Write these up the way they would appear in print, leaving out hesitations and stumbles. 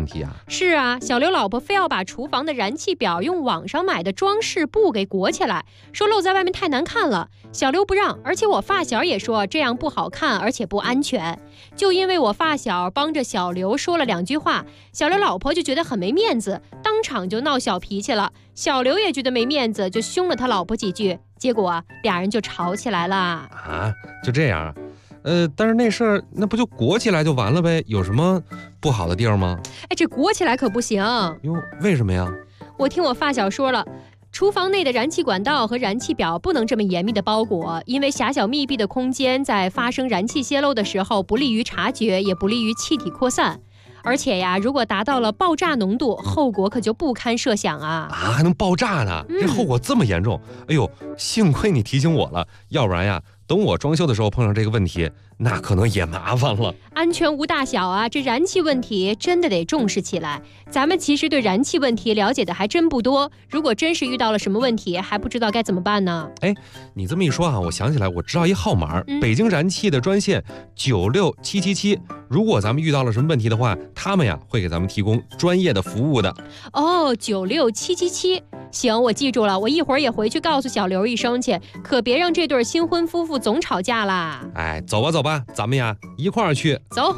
题啊。 是啊，小刘老婆非要把厨房的燃气表用网上买的装饰布给裹起来，说露在外面太难看了。小刘不让，而且我发小也说这样不好看，而且不安全。就因为我发小帮着小刘说了2句话，小刘老婆就觉得很没面子，当场就闹小脾气了。小刘也觉得没面子，就凶了他老婆几句，结果俩人就吵起来了。 啊，就这样啊？但是那事儿那不就裹起来就完了呗？有什么不好的地儿吗？ 这裹起来可不行。 哟，为什么呀？ 我听我发小说了，厨房内的燃气管道和燃气表不能这么严密的包裹，因为狭小密闭的空间在发生燃气泄漏的时候不利于察觉，也不利于气体扩散。而且呀，如果达到了爆炸浓度，后果可就不堪设想啊！ 还能爆炸呢？这后果这么严重？哎呦，幸亏你提醒我了，要不然呀，等我装修的时候碰上这个问题，那可能也麻烦了。 安全无大小啊，这燃气问题真的得重视起来。咱们其实对燃气问题了解的还真不多，如果真是遇到了什么问题，还不知道该怎么办呢？ 你这么一说啊，我想起来，我知道一号码，北京燃气的专线96777。如果咱们遇到了什么问题的话，他们呀会给咱们提供专业的服务的。 哦，96777，行，我记住了，我一会儿也回去告诉小刘一声去，可别让这对新婚夫妇总吵架啦。 走吧走吧，咱们呀一块儿去。 走。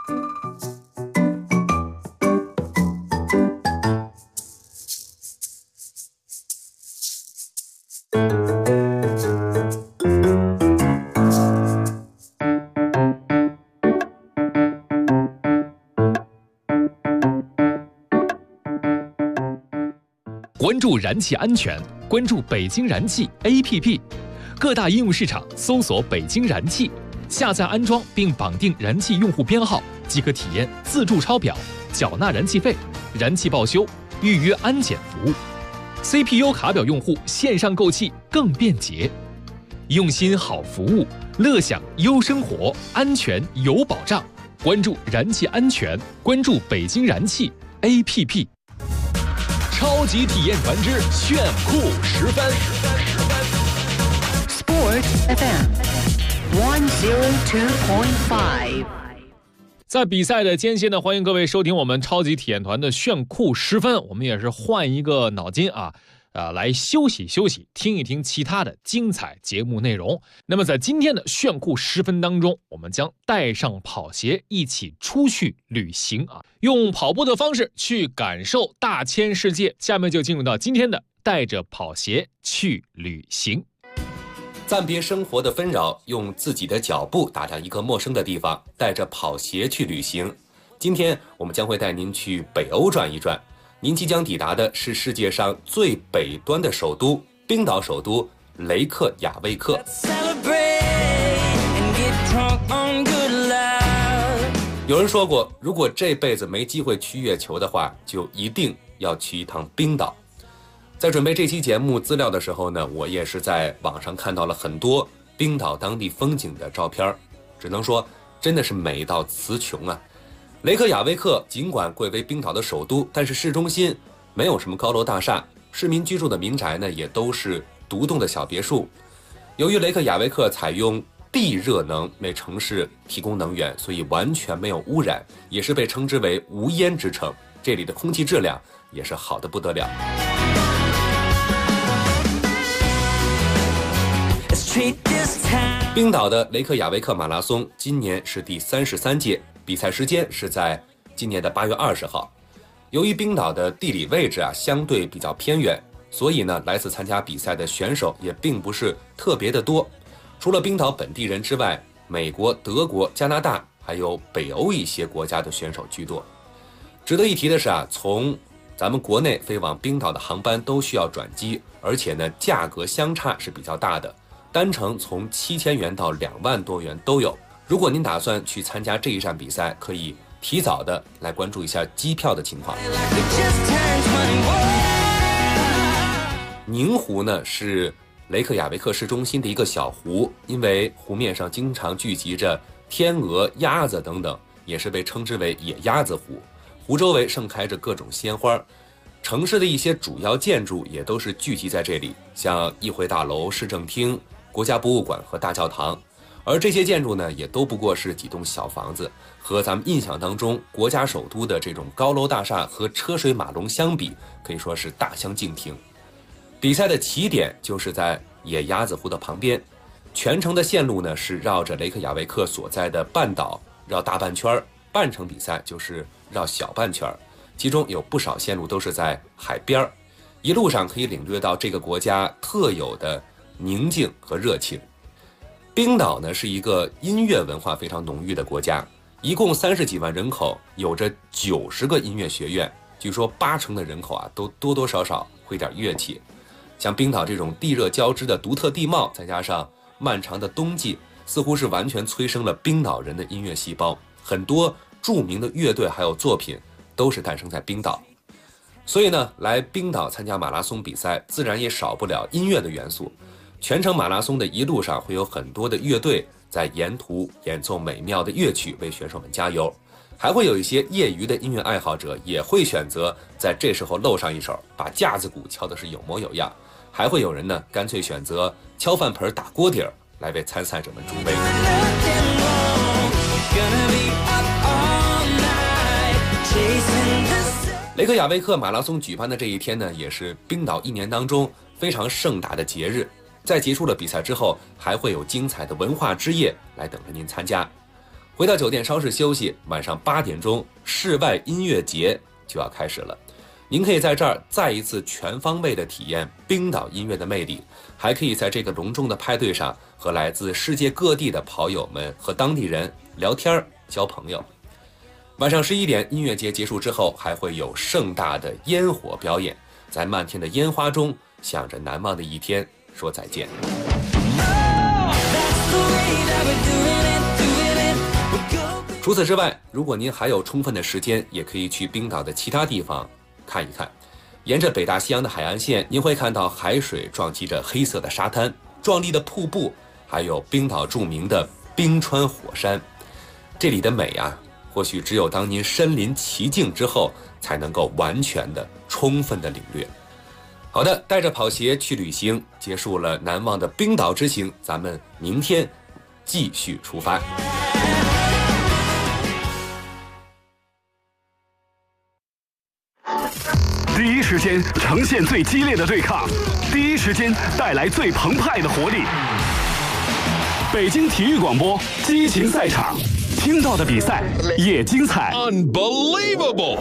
关注燃气安全，关注北京燃气 APP， 各大应用市场搜索北京燃气，下载安装并绑定燃气用户编号，即可体验自助抄表、缴纳燃气费、燃气报修、预约安检服务。CPU 卡表用户线上购气更便捷，用心好服务，乐享优生活，安全有保障。关注燃气安全，关注北京燃气 APP。超级体验团之炫酷10分。 Sport FM 102.5。 在比赛的间歇呢，欢迎各位收听我们超级体验团的炫酷10分。我们也是换一个脑筋来休息休息，听一听其他的精彩节目内容。那么在今天的炫酷10分当中，我们将带上跑鞋一起出去旅行用跑步的方式去感受大千世界。下面就进入到今天的带着跑鞋去旅行。 暂别生活的纷扰，用自己的脚步打量一个陌生的地方，带着跑鞋去旅行。今天我们将会带您去北欧转一转。您即将抵达的是世界上最北端的首都——冰岛首都雷克雅未克。有人说过，如果这辈子没机会去月球的话，就一定要去一趟冰岛。在准备这期节目资料的时候呢，我也是在网上看到了很多冰岛当地风景的照片，只能说真的是美到词穷啊。雷克雅未克尽管贵为冰岛的首都，但是市中心没有什么高楼大厦，市民居住的民宅呢也都是独栋的小别墅。由于雷克雅未克采用地热能为城市提供能源，所以完全没有污染，也是被称之为无烟之城。这里的空气质量也是好得不得了。冰岛的雷克雅未克马拉松今年是第33届，比赛时间是在今年的8月20号。由于冰岛的地理位置相对比较偏远，所以呢，来自参加比赛的选手也并不是特别的多。除了冰岛本地人之外，美国、德国、加拿大还有北欧一些国家的选手居多。值得一提的是从咱们国内飞往冰岛的航班都需要转机，而且呢，价格相差是比较大的，单程从7000元到2万多元都有。如果您打算去参加这一站比赛，可以提早的来关注一下机票的情况。宁湖呢是雷克雅未克市中心的一个小湖，因为湖面上经常聚集着天鹅、鸭子等等，也是被称之为野鸭子湖。湖周围盛开着各种鲜花，城市的一些主要建筑也都是聚集在这里，像议会大楼、市政厅、国家博物馆和大教堂。而这些建筑呢，也都不过是几栋小房子， 和咱们印象当中国家首都的这种高楼大厦和车水马龙相比，可以说是大相径庭。比赛的起点就是在野鸭子湖的旁边，全程的线路呢是绕着雷克雅未克所在的半岛绕大半圈，半程比赛就是绕小半圈，其中有不少线路都是在海边，一路上可以领略到这个国家特有的宁静和热情。冰岛呢是一个音乐文化非常浓郁的国家，一共30几万人口，有着90个音乐学院，据说80%的人口啊都多多少少会点乐器。像冰岛这种地热交织的独特地貌，再加上漫长的冬季，似乎是完全催生了冰岛人的音乐细胞。很多著名的乐队还有作品都是诞生在冰岛。所以呢，来冰岛参加马拉松比赛，自然也少不了音乐的元素。全程马拉松的一路上会有很多的乐队在沿途演奏美妙的乐曲，为选手们加油。还会有一些业余的音乐爱好者也会选择在这时候露上一手，把架子鼓敲的是有模有样。还会有人呢，干脆选择敲饭盆打锅底儿来为参赛者们助威。雷克雅未克马拉松举办的这一天呢，也是冰岛一年当中非常盛大的节日。在结束了比赛之后，还会有精彩的文化之夜来等着您参加。回到酒店稍事休息，晚上8点钟，室外音乐节就要开始了。您可以在这儿再一次全方位的体验冰岛音乐的魅力，还可以在这个隆重的派对上和来自世界各地的跑友们和当地人聊天交朋友。晚上11点，音乐节结束之后，还会有盛大的烟火表演，在漫天的烟花中，向着难忘的一天说再见。除此之外，如果您还有充分的时间，也可以去冰岛的其他地方看一看。沿着北大西洋的海岸线，您会看到海水撞击着黑色的沙滩，壮丽的瀑布，还有冰岛著名的冰川火山。这里的美啊，或许只有当您身临其境之后，才能够完全的、充分的领略。好的，带着跑鞋去旅行，结束了难忘的冰岛之行，咱们明天继续出发。 第一时间呈现最激烈的对抗，第一时间带来最澎湃的活力。北京体育广播激情赛场，听到的比赛也精彩。 Unbelievable！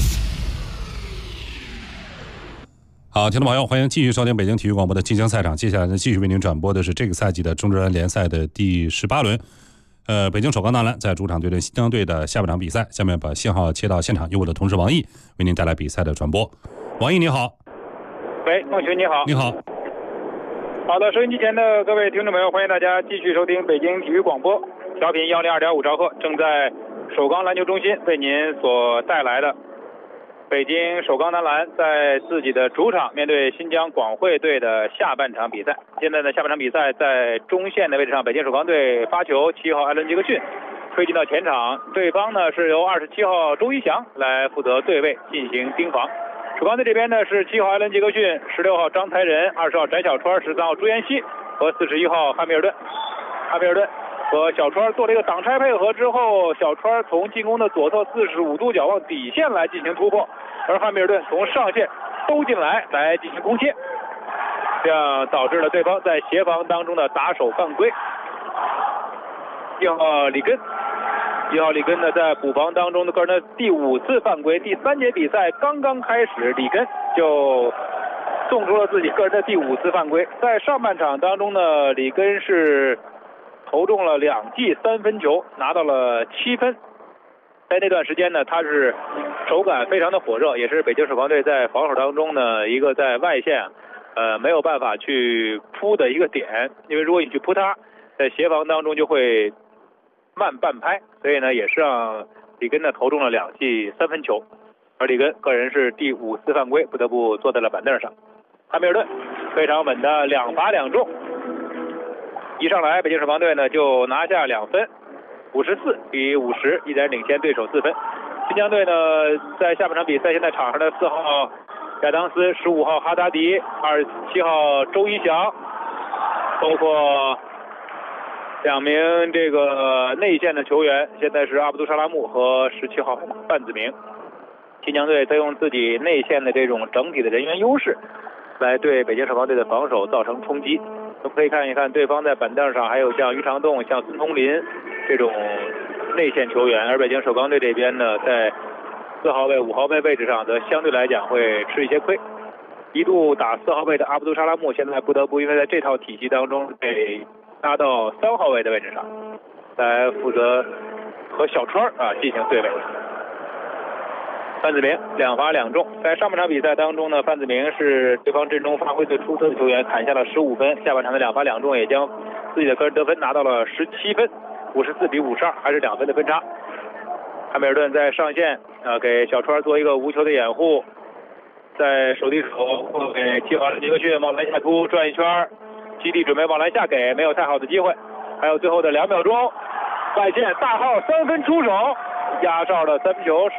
好，听众朋友，欢迎继续收听北京体育广播的激情赛场。接下来呢，继续为您转播的是这个赛季的中职篮联赛的第18轮。北京首钢男篮在主场对阵新疆队的下半场比赛。下面把信号切到现场，由我的同事王毅为您带来比赛的转播。王毅你好。 喂，孟群你好。 你好。 好的，收音机前的各位听众朋友，欢迎大家继续收听北京体育广播，调频102.5兆赫，正在首钢篮球中心为您所带来的北京首钢男篮在自己的主场面对新疆广汇队的下半场比赛。现在呢，下半场比赛在中线的位置上，北京首钢队发球，7号艾伦·杰克逊推进到前场，对方呢是由27号周一翔来负责对位进行盯防。首钢队这边呢是7号艾伦·杰克逊、16号张才仁、20号翟小川、13号朱彦西和41号汉密尔顿。汉密尔顿和小川做了一个挡拆配合之后，小川从进攻的左侧45度角往底线来进行突破，而汉密尔顿从上线兜进来进行攻切，这样导致了对方在协防当中的打手犯规。1号里根呢在补防当中的个人的第5次犯规，第3节比赛刚刚开始，里根就送出了自己个人的第5次犯规。在上半场当中呢，里根是投中了2记3分球，拿到了7分。在那段时间呢，他是手感非常的火热，也是北京首钢队在防守当中呢一个在外线没有办法去扑的一个点，因为如果你去扑他，在协防当中就会慢半拍，所以呢也是让里根呢投中了2记3分球，而里根个人是第5次犯规，不得不坐在了板凳上。汉密尔顿非常稳的2罚2中，一上来北京首钢队呢就拿下2分，54-50，依然领先对手4分。新疆队呢在下半场比赛现在场上的4号亚当斯、15号哈达迪、27号周一翔，包括 2名这个内线的球员，现在是阿卜杜沙拉木和17号范子铭。新疆队在用自己内线的这种整体的人员优势，来对北京首钢队的防守造成冲击。我们可以看一看对方在板凳上还有像于长栋、像孙通林这种内线球员，而北京首钢队这边呢，在4号位、5号位位置上则相对来讲会吃一些亏。一度打4号位的阿卜杜沙拉木，现在不得不因为在这套体系当中被拉到3号位的位置上，来负责和小川进行对位。范子铭2罚2中，在上半场比赛当中呢，范子铭是对方阵中发挥最出色的球员，砍下了15分。下半场的2罚2中也将自己的个人得分拿到了17分，54比52，还是2分的分差。汉密尔顿在上线给小川做一个无球的掩护，在手递手或给7号的尼克逊往篮下突转一圈，基地准备往篮下给，没有太好的机会。还有最后的2秒钟，外线大号3分出手，压哨的3分球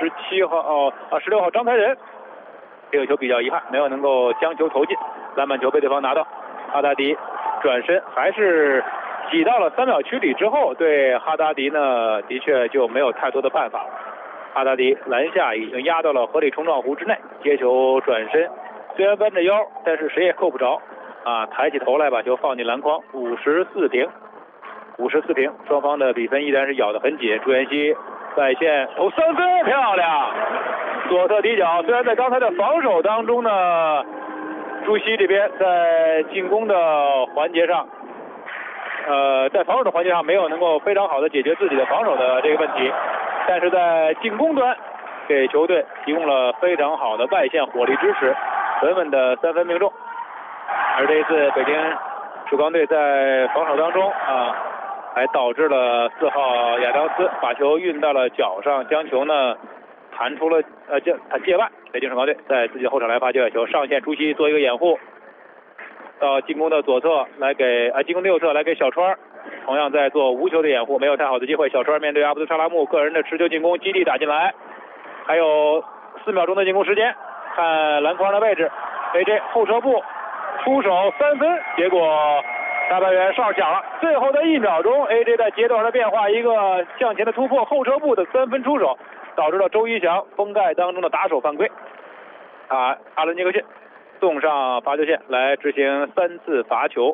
16号张才仁，这个球比较遗憾，没有能够将球投进，篮板球被对方拿到。哈达迪转身还是挤到了3秒区里之后，对哈达迪呢的确就没有太多的办法了。哈达迪篮下已经压到了合理冲撞弧之内，接球转身，虽然弯着腰，但是谁也够不着抬起头来把球放进篮筐，54平，双方的比分依然是咬得很紧。朱彦西外线投3分，漂亮！左侧底角，虽然在刚才的防守当中呢，朱熹这边在进攻的环节上，在防守的环节上没有能够非常好的解决自己的防守的这个问题，但是在进攻端给球队提供了非常好的外线火力支持，稳稳的3分命中。而这一次北京首钢队在防守当中还导致了4号亚当斯把球运到了脚上，将球呢弹出了界外。北京首钢队在自己的后场来发界外球，上线朱熹做一个掩护，到进攻的左侧来给进攻的右侧来给小川，同样在做无球的掩护，没有太好的机会。小川面对阿卜杜沙拉木个人的持球进攻，基地打进来，还有4秒钟的进攻时间，看篮筐的位置 ，AJ 后撤步出手3分，结果大半圆哨响了，最后的1秒钟 ，AJ 在节奏上的变化，一个向前的突破，后撤步的3分出手，导致了周一翔封盖当中的打手犯规。阿伦尼克逊送上罚球线来执行3次罚球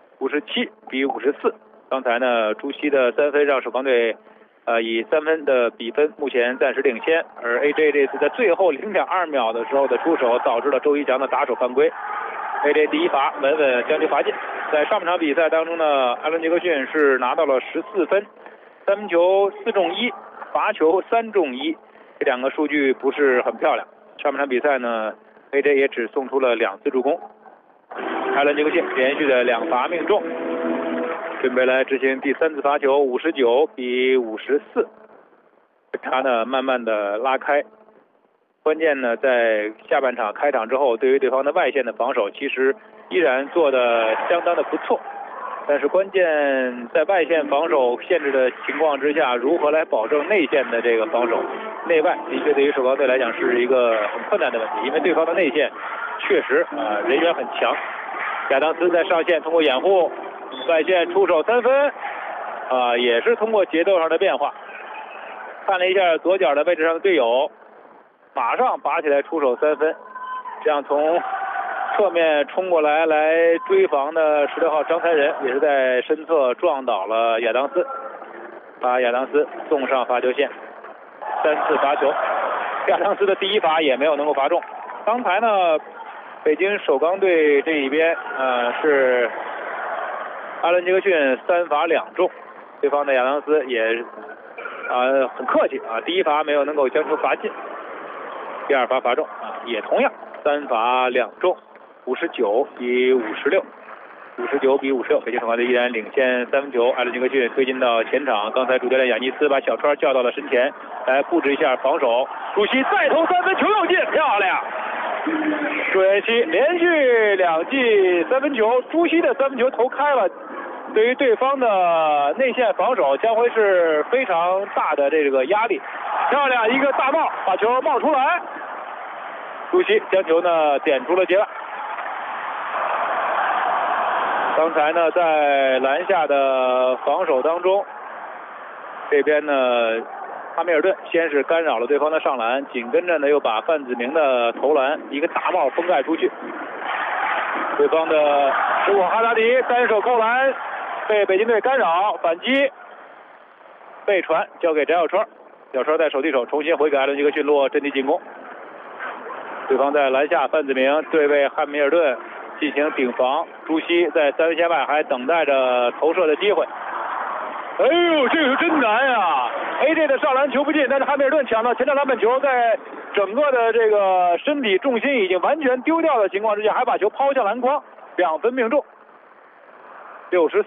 ，57比54。刚才呢，朱熹的3分让首钢队以3分的比分目前暂时领先，而 AJ 这次在最后0.2秒的时候的出手，导致了周一翔的打手犯规。AJ 第一罚稳稳将其罚进。在上半场比赛当中呢，阿伦尼克逊是拿到了14分，3分球4中1，罚球3中1，这2个数据不是很漂亮。上半场比赛呢 ，AJ 也只送出了2次助攻。阿伦尼克逊连续的2罚命中，准备来执行第3次罚球，59比54，他呢慢慢的拉开。关键呢，在下半场开场之后，对于对方的外线的防守，其实依然做得相当的不错。但是关键在外线防守限制的情况之下，如何来保证内线的这个防守？内外的确对于首钢队来讲是一个很困难的问题，因为对方的内线确实人员很强。亚当斯在上线通过掩护，外线出手3分，也是通过节奏上的变化。看了一下左脚的位置上的队友，马上拔起来出手3分，这样从侧面冲过来追防的16号张才仁也是在身侧撞倒了亚当斯，把亚当斯送上罚球线，3次罚球。亚当斯的第一罚也没有能够罚中。刚才呢，北京首钢队这一边是阿伦尼克逊3罚2中，对方的亚当斯也很客气第一罚没有能够将球罚进，第2罚罚中也同样3罚2中，59比56，59比56，北京首钢队依然领先3分球。阿伦尼克逊推进到前场，刚才主教练亚尼斯把小川叫到了身前，来布置一下防守。朱熹再投3分球又进，漂亮！朱彦西连续2记3分球，朱熹的3分球投开了，对于对方的内线防守将会是非常大的这个压力。漂亮一个大帽，把球冒出来，朱熹将球呢点出了界外。 刚才呢，在篮下的防守当中，这边呢，哈密尔顿先是干扰了对方的上篮，紧跟着呢又把范子铭的投篮一个大帽封盖出去。对方的结果，哈达迪单手扣篮，被北京队干扰，反击被传交给翟小川，小川在手递手重新回给艾伦杰克逊落阵地进攻。对方在篮下，范子铭对位汉密尔顿进行顶防，朱熹在3分线外还等待着投射的机会。哎呦，这个真难啊 ！AJ 的上篮球不进，但是汉密尔顿抢到前场篮板球，在整个的这个身体重心已经完全丢掉的情况之下，还把球抛向篮筐，2分命中，64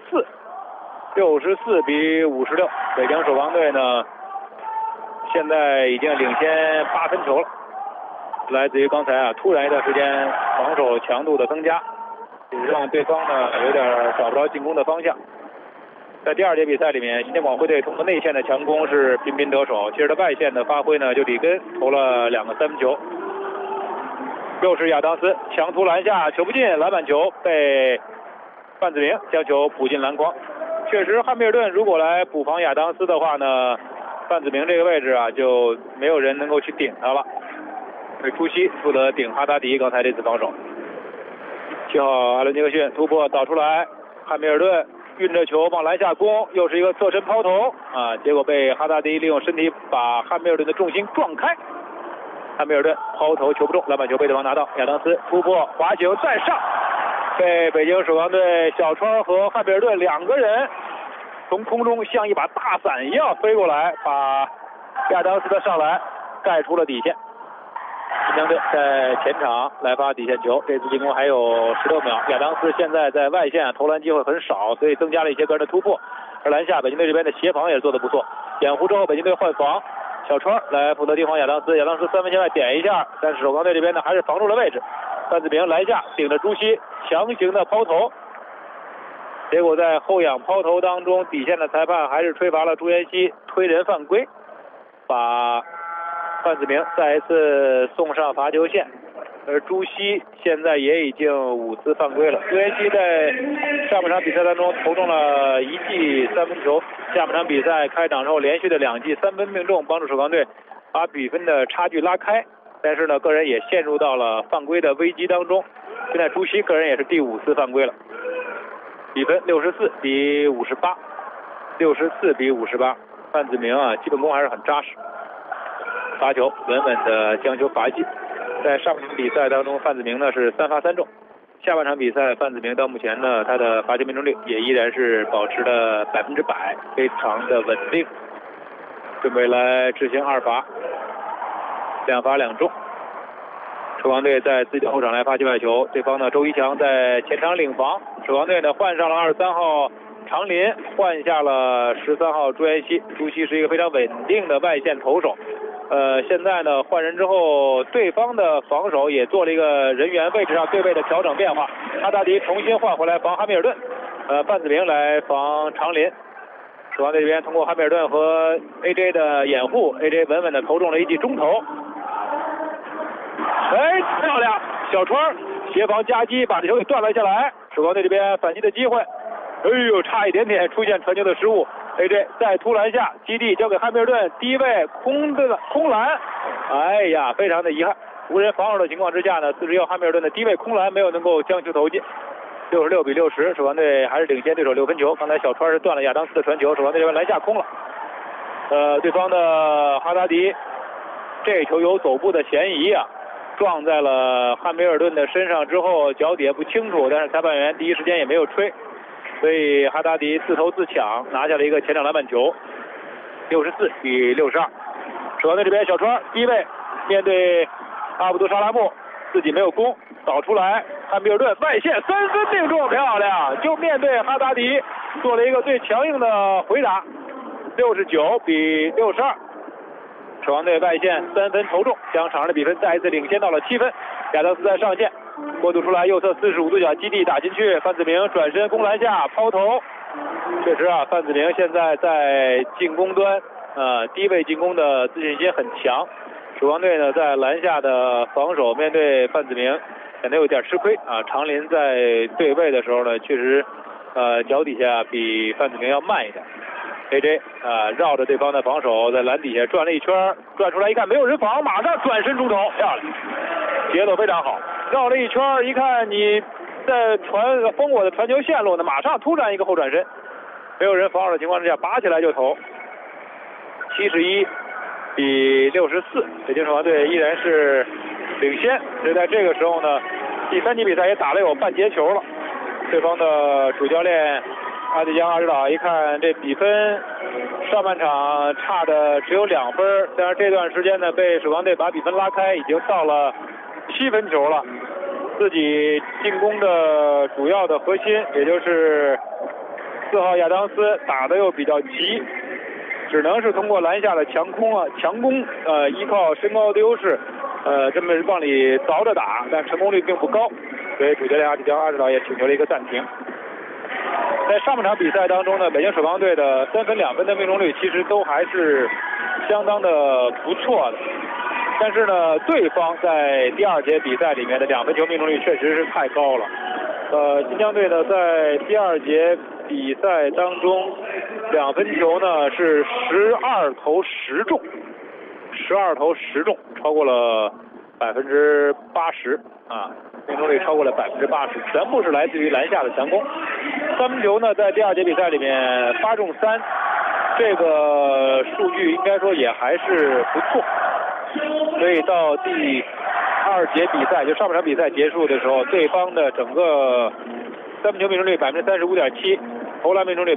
比56。北京首钢队呢，现在已经领先8分球了。来自于刚才突然一段时间防守强度的增加，让对方呢有点找不着进攻的方向。在第2节比赛里面，新疆广汇队通过内线的强攻是频频得手，接着外线的发挥呢，就里根投了2个3分球。又是亚当斯强突篮下，球不进，篮板球被范子铭将球补进篮筐。确实，汉密尔顿如果来补防亚当斯的话呢，范子铭这个位置就没有人能够去顶他了。朱熹负责顶哈达迪，刚才这次防守。7号艾伦杰克逊突破导出来，汉密尔顿运着球往篮下攻，又是一个侧身抛投结果被哈达迪利用身体把汉密尔顿的重心撞开。汉密尔顿抛投球不中，篮板球被对方拿到。亚当斯突破滑球再上，被北京首钢队小川和汉密尔顿2个人从空中像一把大伞一样飞过来，把亚当斯的上篮盖出了底线。新疆队在前场来发底线球，这次进攻还有16秒。亚当斯现在在外线投篮机会很少，所以增加了一些个人的突破。而篮下北京队这边的协防也做得不错。掩护之后，北京队换防，小川来负责盯防亚当斯。亚当斯3分线外点一下，但是首钢队这边呢还是防住了位置。范子铭篮下顶着朱熹强行的抛投，结果在后仰抛投当中，底线的裁判还是吹罚了朱彦西推人犯规，把范子铭再一次送上罚球线，而朱熹现在也已经5次犯规了。朱彦西在上半场比赛当中投中了1记3分球，下半场比赛开场之后连续的2记3分命中，帮助首钢队把比分的差距拉开。但是呢，个人也陷入到了犯规的危机当中。现在朱熹个人也是第5次犯规了，比分64比58，64比58。范子铭基本功还是很扎实。罚球稳稳的将球罚进。在上半场比赛当中，范子铭呢是3罚3中。下半场比赛，范子铭到目前呢，他的罚球命中率也依然是保持了100%，非常的稳定。准备来执行2罚，2罚2中。首钢队在自己的后场来发界外球，对方呢周一强在前场领防。首钢队呢换上了23号常林，换下了13号朱彦西。朱熹是一个非常稳定的外线投手。现在呢换人之后，对方的防守也做了一个人员位置上对位的调整变化。哈达迪重新换回来防哈密尔顿，范子铭来防常林。首钢队这边通过哈密尔顿和 AJ 的掩护 ，AJ 稳稳的投中了1记中投。漂亮！小川协防夹击，把这球给断了下来。首钢队这边反击的机会，差一点点出现传球的失误。AJ 在突篮下，基地交给汉密尔顿，低位空篮，非常的遗憾。无人防守的情况之下呢，41号汉密尔顿的低位空篮没有能够将球投进。66比60，首钢队还是领先对手6分球。刚才小川是断了亚当斯的传球，首钢队这边篮下空了。对方的哈达迪这球有走步的嫌疑撞在了汉密尔顿的身上之后，脚底下不清楚，但是裁判员第一时间也没有吹，所以哈达迪自投自抢拿下了一个前场篮板球，64比62。首钢队这边小川低位面对阿卜杜沙拉木，自己没有攻，倒出来，汉密尔顿外线3分命中，漂亮！就面对哈达迪做了一个最强硬的回答，69比62。首钢队外线3分投中，将场上的比分再一次领先到了7分。亚当斯在上线，过渡出来右侧45度角基地打进去，范子铭转身攻篮下抛投。确实范子铭现在在进攻端低位进攻的自信心很强。首钢队呢在篮下的防守面对范子铭，现在也是显得有点吃亏啊。常林在对位的时候呢，确实脚底下比范子铭要慢一点。AJ 绕着对方的防守，在篮底下转了一圈，转出来一看没有人防，马上转身出头，漂亮，节奏非常好。绕了一圈，一看你在封我的传球线路呢，马上突然一个后转身，没有人防守的情况之下，拔起来就投。71比64，北京首钢队依然是领先。所以在这个时候呢，第3级比赛也打了有半节球了。对方的主教练阿迪江阿指导一看这比分，上半场差的只有2分，但是这段时间呢，被首钢队把比分拉开，已经到了7分球了。自己进攻的主要的核心，也就是4号亚当斯打得又比较急，只能是通过篮下的强攻，依靠身高的优势，这么往里凿着打，但成功率并不高，所以主教练阿迪江阿指导也请求了一个暂停。在上半场比赛当中呢，北京首钢队的3分2分的命中率其实都还是相当的不错的，但是呢，对方在第2节比赛里面的2分球命中率确实是太高了。新疆队呢在第2节比赛当中2分球呢是12投10中，12投10中，超过了80%啊，命中率超过了80%，全部是来自于篮下的强攻。3分球呢在第2节比赛里面8中3，这个数据应该说也还是不错。所以到第2节比赛，就上半场比赛结束的时候，对方的整个3分球命中率35.7%，投篮命中率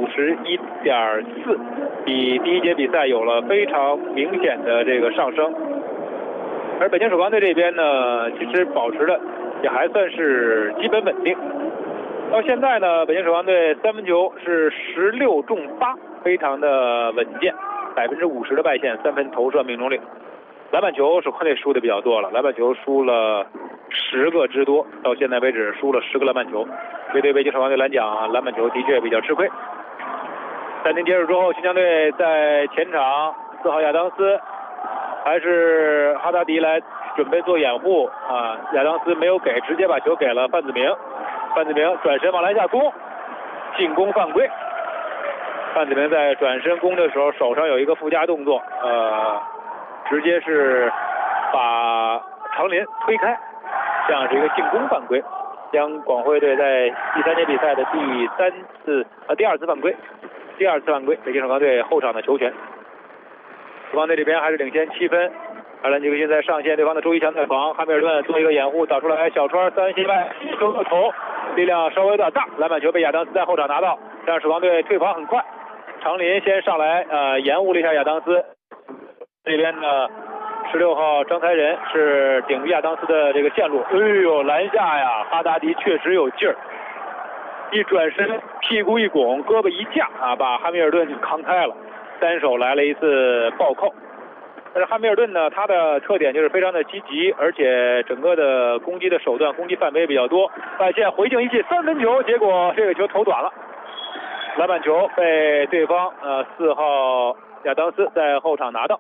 51.4%，比第1节比赛有了非常明显的这个上升。而北京首钢队这边呢，其实保持的也还算是基本稳定。到现在呢，北京首钢队3分球是16中8，非常的稳健，50%的外线3分投射命中率。篮板球首钢队输的比较多了，篮板球输了10个之多，到现在为止输了10个篮板球，所以对北京首钢队来讲，篮板球的确比较吃亏。暂停结束之后，新疆队在前场4号亚当斯还是哈达迪来准备做掩护啊，亚当斯没有给，直接把球给了范子铭，范子铭转身往篮下攻，进攻犯规。范子铭在转身攻的时候手上有一个附加动作，直接是把常林推开，这样是一个进攻犯规，将广汇队在第3节比赛的第二次犯规，北京首钢队后场的球权。首钢队这边还是领先7分。阿兰杰克逊在上线，对方的周一强在防，汉密尔顿做一个掩护，导出来小川3分外中个头，力量稍微有点大，篮板球被亚当斯在后场拿到，这样首钢队退防很快。常林先上来延误了一下亚当斯，这边呢16号张才仁是顶着亚当斯的这个线路，哎呦篮下呀，哈达迪确实有劲儿，一转身屁股一拱，胳膊一架把汉密尔顿扛开了，单手来了一次暴扣。但是汉密尔顿呢，他的特点就是非常的积极，而且整个的攻击的手段、攻击范围比较多。外线回敬一记3分球，结果这个球投短了，篮板球被对方4号亚当斯在后场拿到。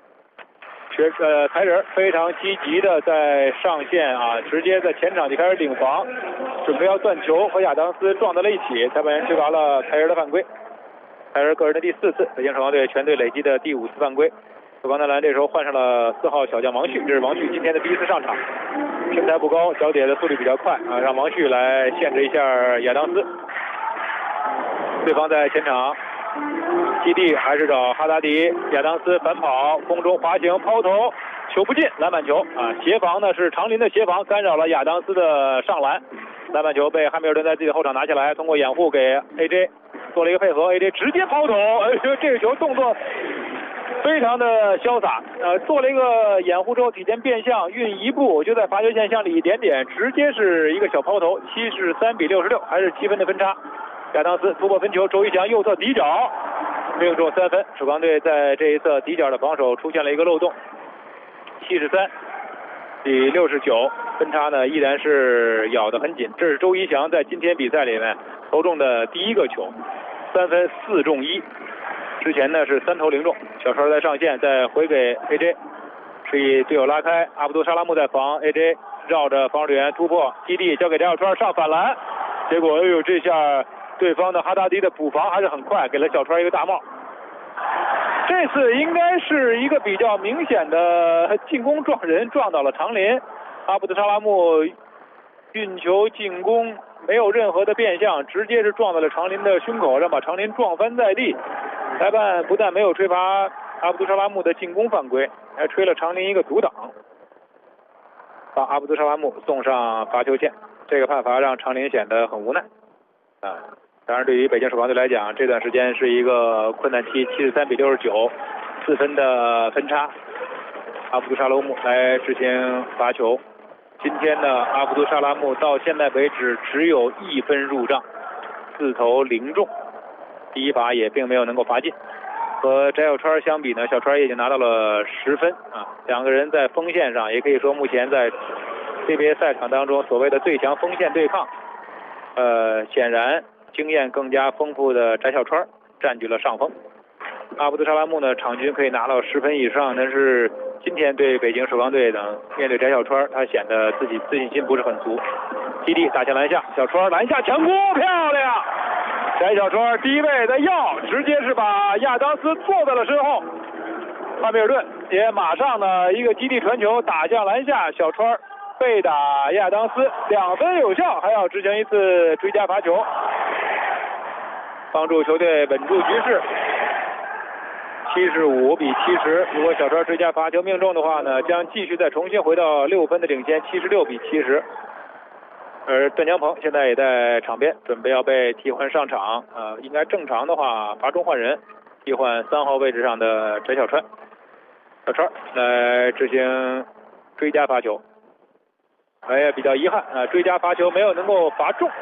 才仁非常积极的在上线直接在前场就开始领防，准备要断球，和亚当斯撞在了一起，裁判员吹罚了才仁的犯规。才仁个人的第4次，北京首钢队全队累积的第5次犯规。首钢男篮这时候换上了4号小将王旭，这是王旭今天的第1次上场，身材不高，脚底下的速度比较快让王旭来限制一下亚当斯。对方在前场基地还是找哈达迪，亚当斯反跑，空中滑行抛投，球不进，篮板球协防呢是常林的协防干扰了亚当斯的上篮，篮板球被汉密尔顿在自己的后场拿下来，通过掩护给 AJ 做了一个配合， AJ 直接抛投，这个球动作非常的潇洒，做了一个掩护之后体前变向运一步，就在罚球线向里一点点，直接是一个小抛投，73比66，还是7分的分差。亚当斯突破分球，周一翔右侧底角命中3分，首钢队在这一侧底角的防守出现了一个漏洞，73比69，分差呢依然是咬得很紧。这是周一翔在今天比赛里面投中的第1个球，3分4中1，之前呢是3投0中。小川在上线，再回给 AJ， 示意队友拉开，阿卜杜沙拉木在防 AJ， 绕着防守队员突破，基地交给翟小川上反篮，结果这下对方的哈达迪的补防还是很快，给了小川一个大帽。这次应该是一个比较明显的进攻撞人，撞到了长林。阿卜杜沙拉木运球进攻没有任何的变向，直接是撞到了长林的胸口上，把长林撞翻在地。裁判不但没有吹罚阿卜杜沙拉木的进攻犯规，还吹了长林一个阻挡，把阿卜杜沙拉木送上罚球线。这个判罚让长林显得很无奈当然对于北京首钢队来讲，这段时间是一个困难期，73比69，4分的分差。阿卜杜沙拉木来执行罚球。今天呢，阿卜杜沙拉木到现在为止只有1分入账，4投0中，第一罚也并没有能够罚进。和翟小川相比呢，小川已经拿到了10分两个人在锋线上，也可以说目前在 CBA 赛场当中所谓的最强锋线对抗，显然经验更加丰富的翟小川占据了上风。阿卜杜沙拉木呢，场均可以拿到10分以上，但是今天对北京首钢队呢，面对翟小川，他显得自己自信心不是很足。基地打向篮下，小川篮下强攻，漂亮！翟小川低位的要，直接是把亚当斯坐在了身后。汉密尔顿也马上呢一个基地传球打向篮下，小川被打亚当斯2分有效，还要执行一次追加罚球，帮助球队稳住局势。75比70，如果小川追加罚球命中的话呢，将继续再重新回到6分的领先，76比70。而段江鹏现在也在场边，准备要被替换上场。应该正常的话罚中换人，替换3号位置上的翟小川。小川来执行追加罚球。也比较遗憾追加罚球没有能够罚中。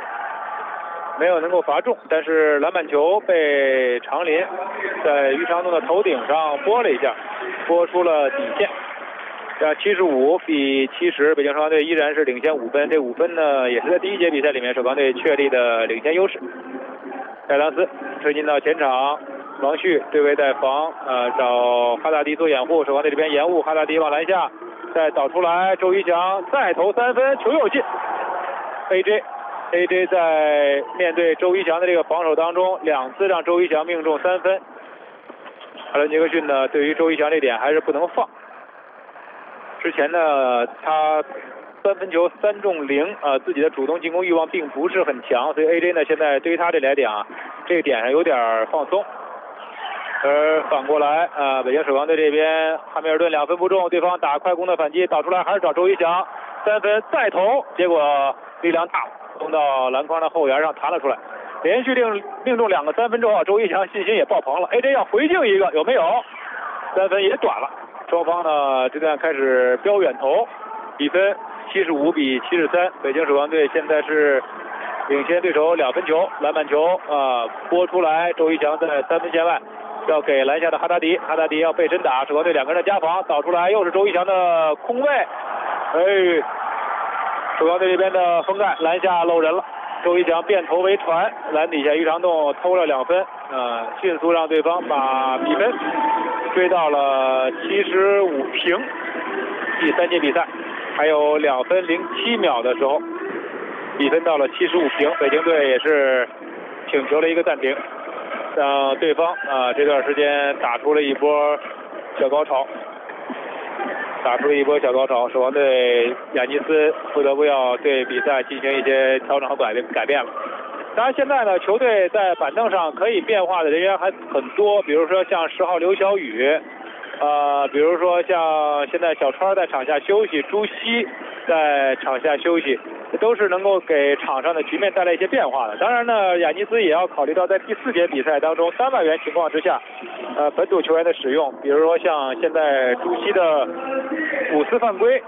但是篮板球被长林在于长东的头顶上拨了一下，拨出了底线。75比70，北京首钢队依然是领先5分。这5分呢，也是在第一节比赛里面首钢队确立的领先优势。亚当斯推进到前场，王旭对位带防，找哈达迪做掩护，首钢队这边延误，哈达迪往篮下再导出来，周一翔再投3分，球又进。AJ 在面对周一翔的这个防守当中，2次让周一翔命中3分。阿伦杰克逊呢，对于周一翔这点还是不能放。之前呢，他3分球3中0，自己的主动进攻欲望并不是很强，所以 AJ 呢现在对于他这来讲，这个点上有点放松。而反过来，北京首钢队这边汉密尔顿2分不中，对方打快攻的反击，导出来还是找周一翔3分再投，结果力量大，送到篮筐的后沿上弹了出来，连续命中2个3分之后，周一翔信心也爆棚了。AJ 要回敬一个，有没有？3分也短了。双方呢这段开始飙远投，比分75比73，北京首钢队现在是领先对手2分球。篮板球拨出来，周一翔在3分线外，要给篮下的哈达迪，哈达迪要背身打，首钢队2个人的加防，导出来又是周一翔的空位，首钢队这边的封盖篮下漏人了，周一翔变投为传，篮底下于长栋偷了2分，迅速让对方把比分追到了75平。第3节比赛还有2分07秒的时候，比分到了75平，北京队也是请求了一个暂停，让对方这段时间打出了一波小高潮。首钢队亚尼斯不得不要对比赛进行一些调整和改变了。当然现在呢，球队在板凳上可以变化的人员还很多，比如说像10号刘晓宇，比如说像现在小川在场下休息，朱熹在场下休息，都是能够给场上的局面带来一些变化的。当然呢，亚尼斯也要考虑到在第4节比赛当中3外援情况之下，本土球员的使用，比如说像现在朱熹的5次犯规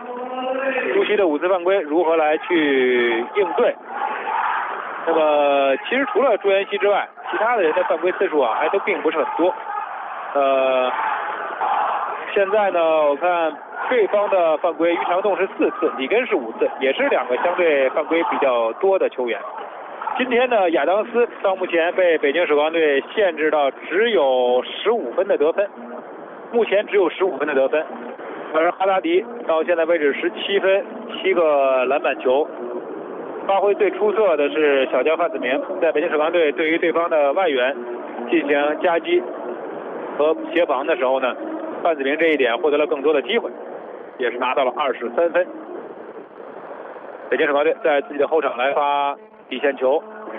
如何来去应对。那么其实除了朱彦熙之外，其他的人的犯规次数还都并不是很多。现在呢，我看对方的犯规，于长栋是4次，里根是5次，也是2个相对犯规比较多的球员。今天呢，亚当斯到目前被北京首钢队限制到只有15分的得分，目前只有15分的得分。 而哈达迪到现在为止17分，7个篮板球。发挥最出色的是小将范子铭，在北京首钢队对于对方的外援进行夹击和协防的时候呢，范子铭这一点获得了更多的机会，也是拿到了23分。北京首钢队在自己的后场来发底线球，